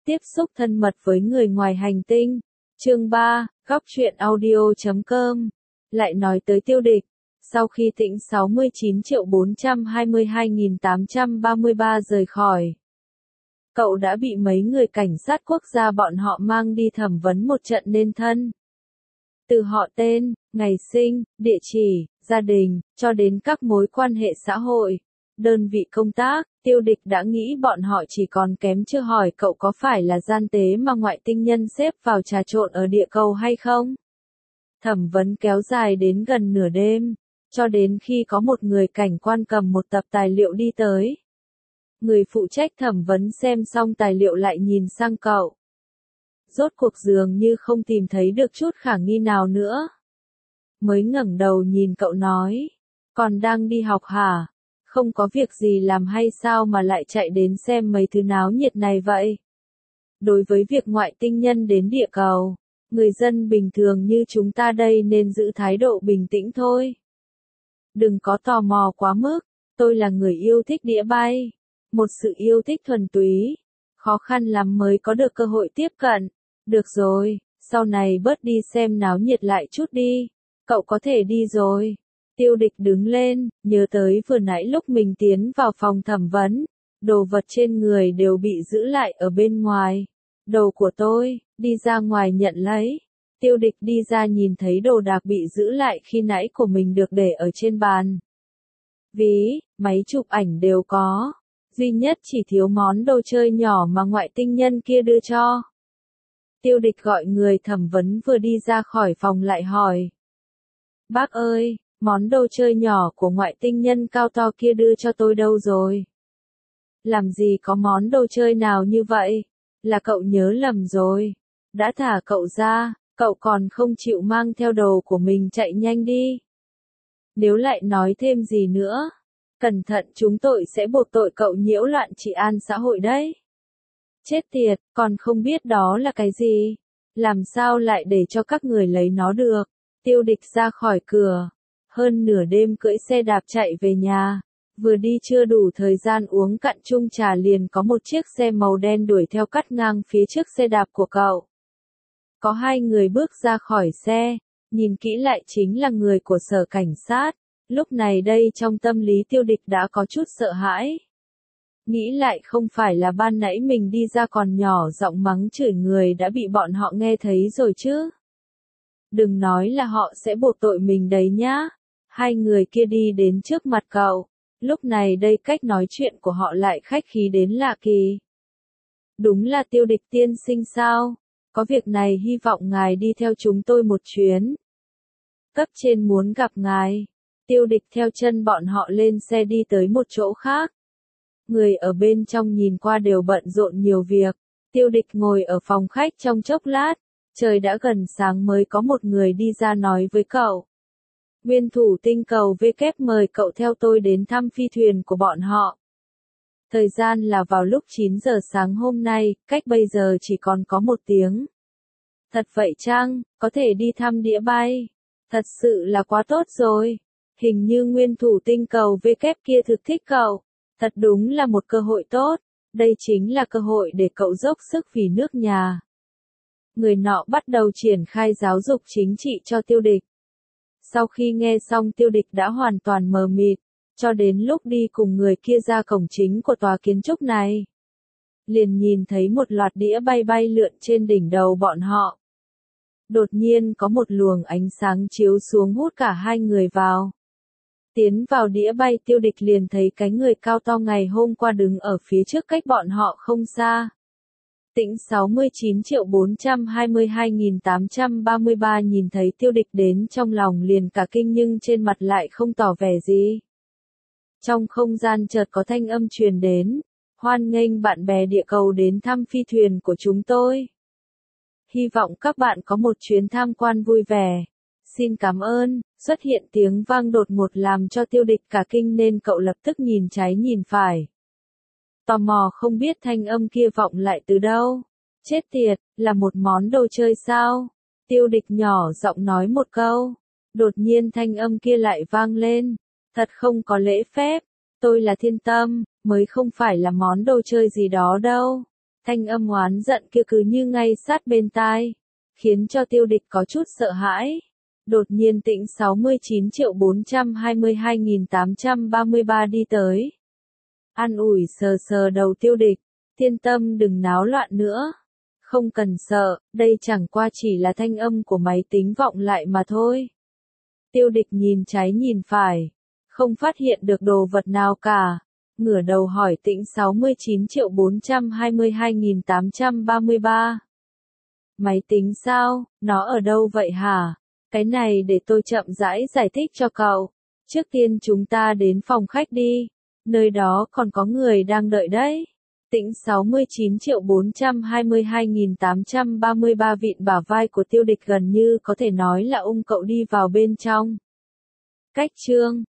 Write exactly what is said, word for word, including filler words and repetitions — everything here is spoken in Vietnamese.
Tiếp xúc thân mật với người ngoài hành tinh. Chương ba, góc truyện audio chấm com. Lại nói tới Tiêu Địch. Sau khi Tĩnh sáu mươi chín triệu bốn trăm hai mươi hai nghìn tám trăm ba mươi ba rời khỏi, cậu đã bị mấy người cảnh sát quốc gia bọn họ mang đi thẩm vấn một trận nên thân. Từ họ tên, ngày sinh, địa chỉ, gia đình, cho đến các mối quan hệ xã hội, đơn vị công tác, Tiêu Địch đã nghĩ bọn họ chỉ còn kém chưa hỏi cậu có phải là gian tế mà ngoại tinh nhân xếp vào trà trộn ở địa cầu hay không. Thẩm vấn kéo dài đến gần nửa đêm, cho đến khi có một người cảnh quan cầm một tập tài liệu đi tới. Người phụ trách thẩm vấn xem xong tài liệu lại nhìn sang cậu. Rốt cuộc dường như không tìm thấy được chút khả nghi nào nữa. Mới ngẩng đầu nhìn cậu nói, còn đang đi học hả? Không có việc gì làm hay sao mà lại chạy đến xem mấy thứ náo nhiệt này vậy? Đối với việc ngoại tinh nhân đến địa cầu, người dân bình thường như chúng ta đây nên giữ thái độ bình tĩnh thôi. Đừng có tò mò quá mức, tôi là người yêu thích đĩa bay. Một sự yêu thích thuần túy, khó khăn lắm mới có được cơ hội tiếp cận. Được rồi, sau này bớt đi xem náo nhiệt lại chút đi, cậu có thể đi rồi. Tiêu Địch đứng lên, nhớ tới vừa nãy lúc mình tiến vào phòng thẩm vấn, đồ vật trên người đều bị giữ lại ở bên ngoài. Đồ của tôi, đi ra ngoài nhận lấy. Tiêu Địch đi ra nhìn thấy đồ đạc bị giữ lại khi nãy của mình được để ở trên bàn. Ví, máy chụp ảnh đều có. Duy nhất chỉ thiếu món đồ chơi nhỏ mà ngoại tinh nhân kia đưa cho. Tiêu Địch gọi người thẩm vấn vừa đi ra khỏi phòng lại hỏi. Bác ơi, món đồ chơi nhỏ của ngoại tinh nhân cao to kia đưa cho tôi đâu rồi? Làm gì có món đồ chơi nào như vậy? Là cậu nhớ lầm rồi. Đã thả cậu ra, cậu còn không chịu mang theo đồ của mình chạy nhanh đi. Nếu lại nói thêm gì nữa, cẩn thận chúng tội sẽ buộc tội cậu nhiễu loạn trị an xã hội đấy. Chết tiệt, còn không biết đó là cái gì? Làm sao lại để cho các người lấy nó được? Tiêu Địch ra khỏi cửa. Hơn nửa đêm cưỡi xe đạp chạy về nhà. Vừa đi chưa đủ thời gian uống cạn chung trà liền có một chiếc xe màu đen đuổi theo cắt ngang phía trước xe đạp của cậu. Có hai người bước ra khỏi xe, nhìn kỹ lại chính là người của sở cảnh sát. Lúc này đây trong tâm lý Tiêu Địch đã có chút sợ hãi. Nghĩ lại không phải là ban nãy mình đi ra còn nhỏ giọng mắng chửi người đã bị bọn họ nghe thấy rồi chứ. Đừng nói là họ sẽ buộc tội mình đấy nhá. Hai người kia đi đến trước mặt cậu. Lúc này đây cách nói chuyện của họ lại khách khí đến lạ kỳ. Đúng là Tiêu Địch tiên sinh sao? Có việc này hy vọng ngài đi theo chúng tôi một chuyến. Cấp trên muốn gặp ngài. Tiêu Địch theo chân bọn họ lên xe đi tới một chỗ khác. Người ở bên trong nhìn qua đều bận rộn nhiều việc. Tiêu Địch ngồi ở phòng khách trong chốc lát. Trời đã gần sáng mới có một người đi ra nói với cậu. Nguyên thủ tinh cầu W mời cậu theo tôi đến thăm phi thuyền của bọn họ. Thời gian là vào lúc chín giờ sáng hôm nay, cách bây giờ chỉ còn có một tiếng. Thật vậy chăng, có thể đi thăm đĩa bay? Thật sự là quá tốt rồi. Hình như nguyên thủ tinh cầu W kia thực thích cậu. Thật đúng là một cơ hội tốt. Đây chính là cơ hội để cậu dốc sức vì nước nhà. Người nọ bắt đầu triển khai giáo dục chính trị cho Tiêu Địch. Sau khi nghe xong Tiêu Địch đã hoàn toàn mờ mịt, cho đến lúc đi cùng người kia ra cổng chính của tòa kiến trúc này. Liền nhìn thấy một loạt đĩa bay bay lượn trên đỉnh đầu bọn họ. Đột nhiên có một luồng ánh sáng chiếu xuống hút cả hai người vào. Tiến vào đĩa bay Tiêu Địch liền thấy cái người cao to ngày hôm qua đứng ở phía trước cách bọn họ không xa. Tĩnh sáu mươi chín triệu bốn trăm hai mươi hai nghìn tám trăm ba mươi ba nhìn thấy Tiêu Địch đến trong lòng liền cả kinh nhưng trên mặt lại không tỏ vẻ gì. Trong không gian chợt có thanh âm truyền đến, hoan nghênh bạn bè địa cầu đến thăm phi thuyền của chúng tôi. Hy vọng các bạn có một chuyến tham quan vui vẻ. Xin cảm ơn. Xuất hiện tiếng vang đột ngột làm cho Tiêu Địch cả kinh nên cậu lập tức nhìn trái nhìn phải. Tò mò không biết thanh âm kia vọng lại từ đâu. Chết tiệt, là một món đồ chơi sao? Tiêu Địch nhỏ giọng nói một câu. Đột nhiên thanh âm kia lại vang lên. Thật không có lễ phép. Tôi là Thiên Tâm, mới không phải là món đồ chơi gì đó đâu. Thanh âm oán giận kia cứ như ngay sát bên tai, khiến cho Tiêu Địch có chút sợ hãi. Đột nhiên Tĩnh sáu mươi chín triệu bốn trăm hai mươi hai nghìn tám trăm ba mươi ba đi tới. An ủi sờ sờ đầu Tiêu Địch, yên tâm đừng náo loạn nữa. Không cần sợ, đây chẳng qua chỉ là thanh âm của máy tính vọng lại mà thôi. Tiêu Địch nhìn trái nhìn phải, không phát hiện được đồ vật nào cả. Ngửa đầu hỏi Tĩnh sáu mươi chín triệu bốn trăm hai mươi hai nghìn tám trăm ba mươi ba. Máy tính sao, nó ở đâu vậy hả? Cái này để tôi chậm rãi giải thích cho cậu. Trước tiên chúng ta đến phòng khách đi, nơi đó còn có người đang đợi đấy. Tĩnh sáu mươi chín triệu bốn trăm hai mươi hai nghìn tám trăm ba mươi ba vịn bả vai của Tiêu Địch gần như có thể nói là ung cậu đi vào bên trong. Cách chương